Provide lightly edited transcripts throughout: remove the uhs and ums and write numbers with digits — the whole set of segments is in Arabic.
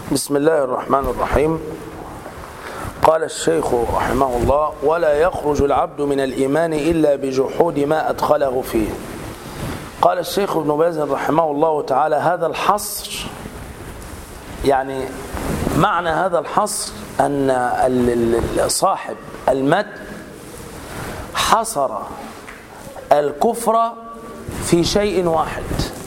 بسم الله الرحمن الرحيم. قال الشيخ رحمه الله: ولا يخرج العبد من الإيمان إلا بجحود ما أدخله فيه. قال الشيخ ابن باز رحمه الله تعالى: هذا الحصر، يعني معنى هذا الحصر أن صاحب المتن حصر الكفر في شيء واحد.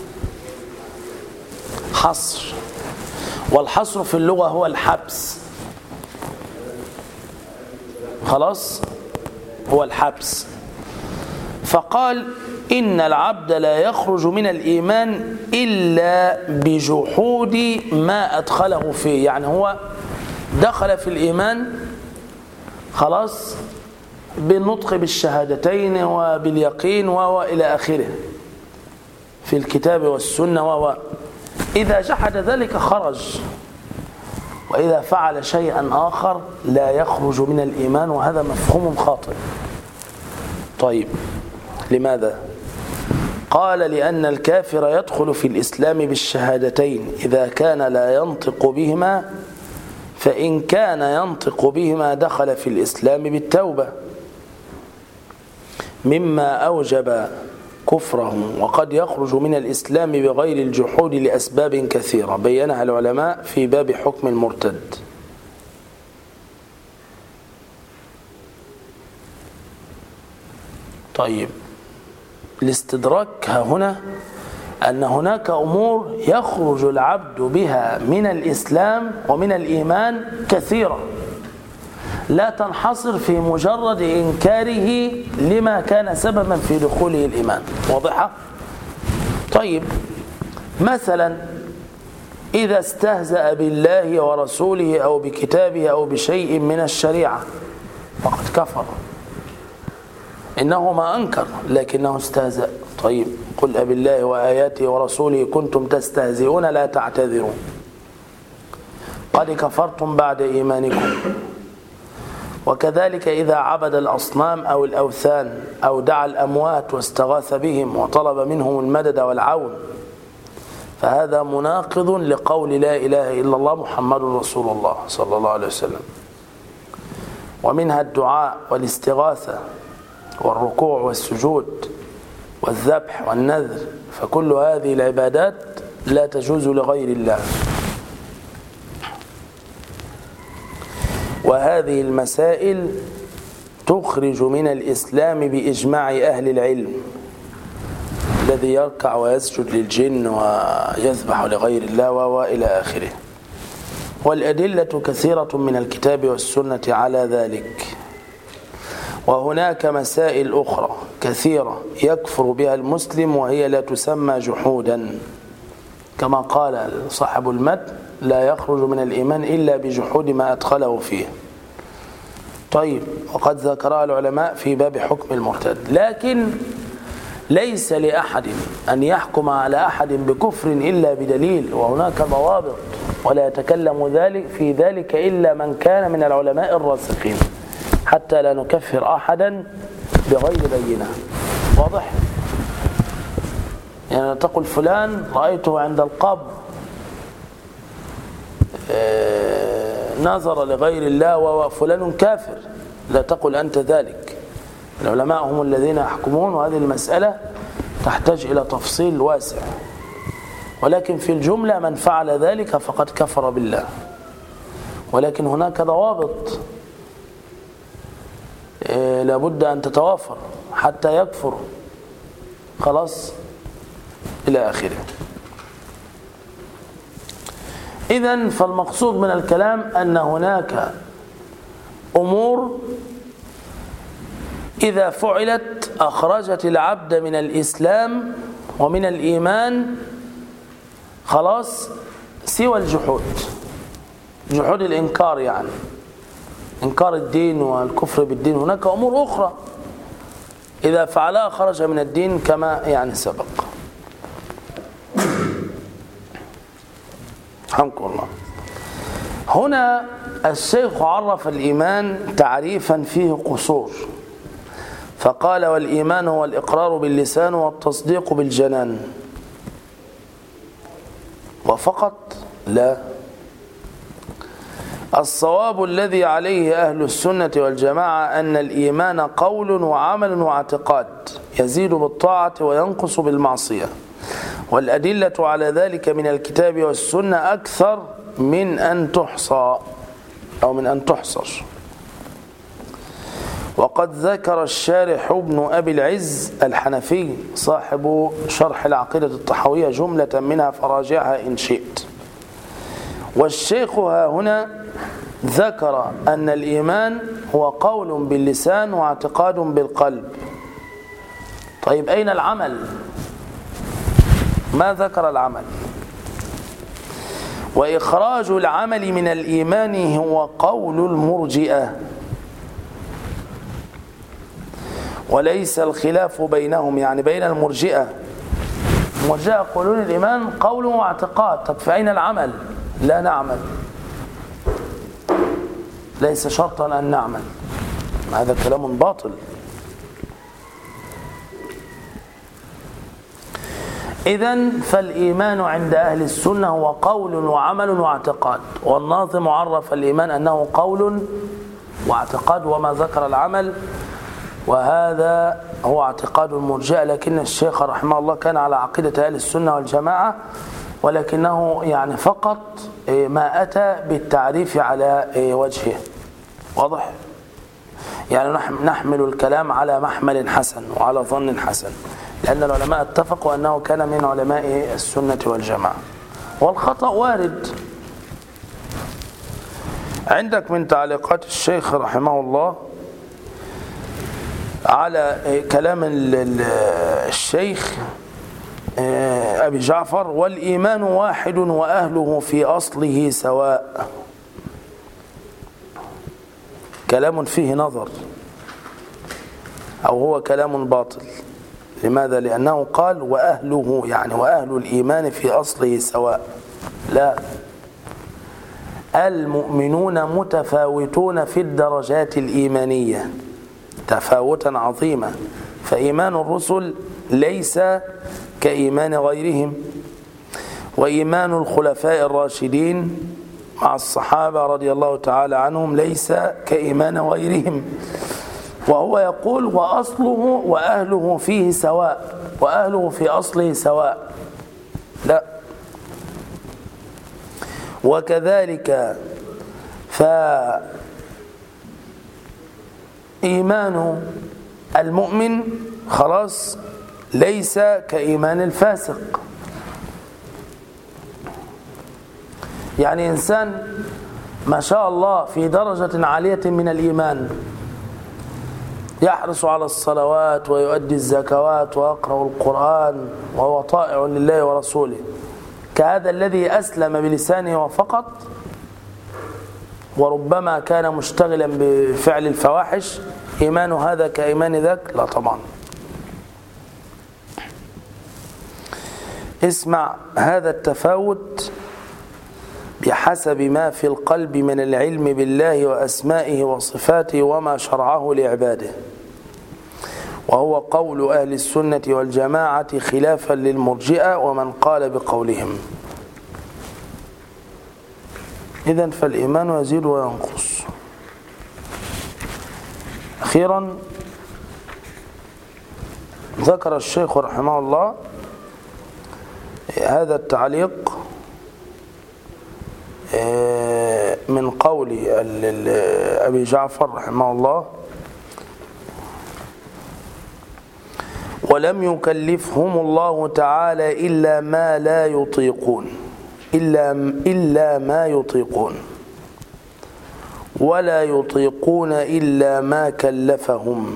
حصر، والحصر في اللغة هو الحبس. خلاص، هو الحبس. فقال: إن العبد لا يخرج من الإيمان إلا بجحود ما أدخله فيه. يعني هو دخل في الإيمان خلاص بالنطق بالشهادتين وباليقين وإلى آخره في الكتاب والسنة إذا جحد ذلك خرج، وإذا فعل شيئا آخر لا يخرج من الإيمان، وهذا مفهوم خاطئ. طيب، لماذا؟ قال: لأن الكافر يدخل في الإسلام بالشهادتين إذا كان لا ينطق بهما، فإن كان ينطق بهما دخل في الإسلام بالتوبة، مما أوجب كفره. وقد يخرج من الإسلام بغير الجحود لأسباب كثيرة بينها العلماء في باب حكم المرتد. طيب، الاستدراك هنا أن هناك أمور يخرج العبد بها من الإسلام ومن الإيمان كثيرة، لا تنحصر في مجرد إنكاره لما كان سببا في دخوله الإيمان. واضحة؟ طيب، مثلا إذا استهزأ بالله ورسوله أو بكتابه أو بشيء من الشريعة فقد كفر. إنه ما أنكر لكنه استهزأ. طيب، قل أبالله وآياته ورسوله كنتم تستهزئون لا تعتذروا قد كفرتم بعد إيمانكم. وكذلك إذا عبد الأصنام أو الأوثان أو دعا الأموات واستغاث بهم وطلب منهم المدد والعون، فهذا مناقض لقول لا إله إلا الله محمد رسول الله صلى الله عليه وسلم. ومنها الدعاء والاستغاثة والركوع والسجود والذبح والنذر، فكل هذه العبادات لا تجوز لغير الله. وهذه المسائل تخرج من الإسلام بإجماع أهل العلم. الذي يركع ويسجد للجن ويذبح لغير الله وإلى آخره. والأدلة كثيرة من الكتاب والسنة على ذلك. وهناك مسائل أخرى كثيرة يكفر بها المسلم وهي لا تسمى جحودا، كما قال صاحب المتن: لا يخرج من الإيمان إلا بجحود ما أدخله فيه. طيب، وقد ذكرها العلماء في باب حكم المرتد. لكن ليس لأحد أن يحكم على أحد بكفر إلا بدليل، وهناك ضوابط، ولا يتكلم في ذلك إلا من كان من العلماء الراسخين، حتى لا نكفر أحدا بغير بينة. واضح؟ يعني تقول فلان رأيته عند القبر نظر لغير الله وفلان كافر، لا تقل أنت ذلك. العلماء هم الذين يحكمون، وهذه المسألة تحتاج إلى تفصيل واسع. ولكن في الجملة من فعل ذلك فقد كفر بالله. ولكن هناك ضوابط لابد أن تتوافر حتى يكفر. خلاص، إلى آخره. إذن فالمقصود من الكلام أن هناك أمور إذا فعلت أخرجت العبد من الإسلام ومن الإيمان خلاص، سوى الجحود، جحود الإنكار، يعني إنكار الدين والكفر بالدين. هناك أمور أخرى إذا فعلها خرج من الدين كما يعني سبق. رحمكم الله. هنا الشيخ عرف الإيمان تعريفا فيه قصور، فقال: والإيمان هو الإقرار باللسان والتصديق بالجنان. وفقط لا، الصواب الذي عليه أهل السنة والجماعة أن الإيمان قول وعمل واعتقاد يزيد بالطاعة وينقص بالمعصية، والأدلة على ذلك من الكتاب والسنة أكثر من أن تحصى أو من أن تحصر. وقد ذكر الشارح ابن أبي العز الحنفي صاحب شرح العقيدة الطحاوية جملة منها فراجعها إن شئت. والشيخ ها هنا ذكر أن الإيمان هو قول باللسان واعتقاد بالقلب. طيب أين العمل؟ ما ذكر العمل. وإخراج العمل من الإيمان هو قول المرجئة، وليس الخلاف بينهم، يعني بين المرجئة يقولون الإيمان قول واعتقاد. طب فأين العمل؟ لا نعمل، ليس شرطا أن نعمل. هذا كلام باطل. إذن فالإيمان عند أهل السنة هو قول وعمل واعتقاد، والناظم عرف الإيمان أنه قول واعتقاد وما ذكر العمل، وهذا هو اعتقاد المرجئة. لكن الشيخ رحمه الله كان على عقيدة أهل السنة والجماعة، ولكنه يعني فقط ما أتى بالتعريف على وجهه. واضح؟ يعني نحمل الكلام على محمل حسن وعلى ظن حسن، لأن العلماء اتفقوا أنه كان من علماء السنة والجماعة، والخطأ وارد. عندك من تعليقات الشيخ رحمه الله على كلام الشيخ أبي جعفر: والإيمان واحد وأهله في أصله سواء. كلام فيه نظر، أو هو كلام باطل. لماذا؟ لأنه قال وأهله، يعني وأهل الإيمان في أصله سواء. لا، المؤمنون متفاوتون في الدرجات الإيمانية تفاوتا عظيما، فإيمان الرسل ليس كإيمان غيرهم، وإيمان الخلفاء الراشدين مع الصحابة رضي الله تعالى عنهم ليس كإيمان غيرهم. وهو يقول وأصله وأهله فيه سواء، وأهله في أصله سواء. لا. وكذلك فإيمان المؤمن خلاص ليس كإيمان الفاسق. يعني إنسان ما شاء الله في درجة عالية من الإيمان، يحرص على الصلوات ويؤدي الزكوات ويقرأ القرآن وهو طائع لله ورسوله، كهذا الذي أسلم بلسانه وفقط، وربما كان مشتغلا بفعل الفواحش، إيمان هذا كإيمان ذاك؟ لا طبعا. اسمع، هذا التفاوت بحسب ما في القلب من العلم بالله وأسمائه وصفاته وما شرعه لعباده، وهو قول أهل السنة والجماعة خلافا للمرجئة ومن قال بقولهم. إذن فالإيمان يزيد وينقص. أخيرا ذكر الشيخ رحمه الله هذا التعليق من قول أبي جعفر رحمه الله: ولم يكلفهم الله تعالى إلا ما لا يطيقون، إلا ما يطيقون، ولا يطيقون إلا ما كلفهم.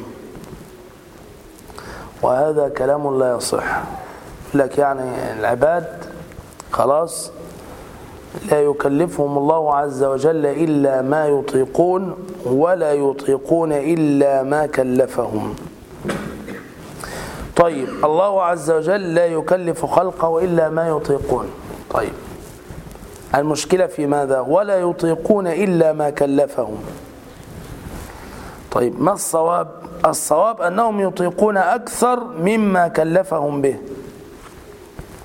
وهذا كلام لا يصح. لك يعني العباد خلاص لا يكلفهم الله عز وجل إلا ما يطيقون، ولا يطيقون إلا ما كلفهم. طيب، الله عز وجل لا يكلف خلقه إلا ما يطيقون. طيب، المشكلة في ماذا؟ ولا يطيقون إلا ما كلفهم. طيب، ما الصواب؟ الصواب أنهم يطيقون أكثر مما كلفهم به،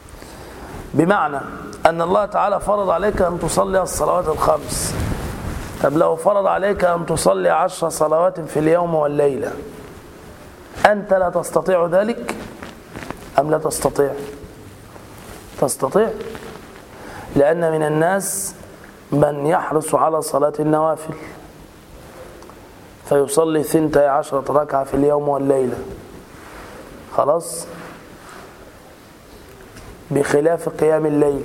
بمعنى أن الله تعالى فرض عليك أن تصلي الصلوات الخمس، طب لو فرض عليك أن تصلي 10 صلوات في اليوم والليلة، أنت لا تستطيع ذلك أم لا تستطيع؟ تستطيع، لأن من الناس من يحرص على صلاة النوافل فيصلي 12 ركعة في اليوم والليلة، خلاص، بخلاف قيام الليل،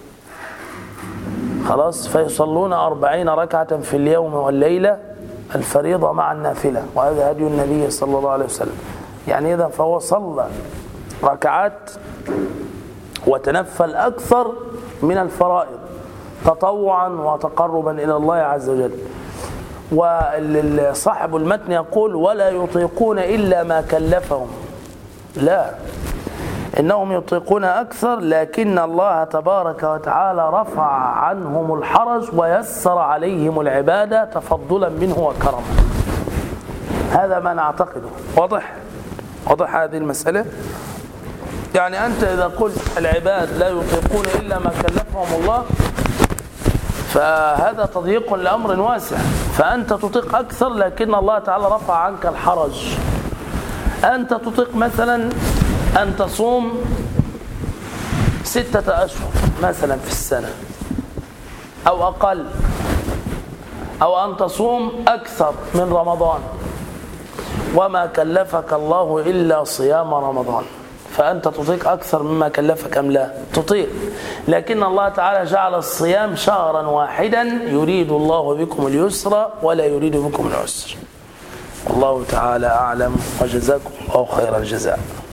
خلاص، فيصلون 40 ركعة في اليوم والليلة الفريضة مع النافلة، وهذا هدي النبي صلى الله عليه وسلم. يعني إذا فهو صلى ركعات وتنفل أكثر من الفرائض تطوعا وتقربا إلى الله عز وجل. وصاحب المتن يقول ولا يطيقون إلا ما كلفهم، لا، إنهم يطيقون أكثر، لكن الله تبارك وتعالى رفع عنهم الحرج ويسر عليهم العبادة تفضلا منه وكرما. هذا ما نعتقده. واضح هذه المسألة؟ يعني أنت إذا قلت العباد لا يطيقون إلا ما كلفهم الله فهذا تضييق لأمر واسع، فأنت تطيق أكثر لكن الله تعالى رفع عنك الحرج. أنت تطيق مثلا أن تصوم 6 أشهر مثلا في السنة أو أقل، أو أن تصوم أكثر من رمضان، وما كلفك الله إلا صيام رمضان، فأنت تطيق أكثر مما كلفك أم لا؟ تطيق، لكن الله تعالى جعل الصيام شهرا واحدا يريد الله بكم اليسر ولا يريد بكم العسر. والله تعالى أعلم، وجزاكم الله خير الجزاء.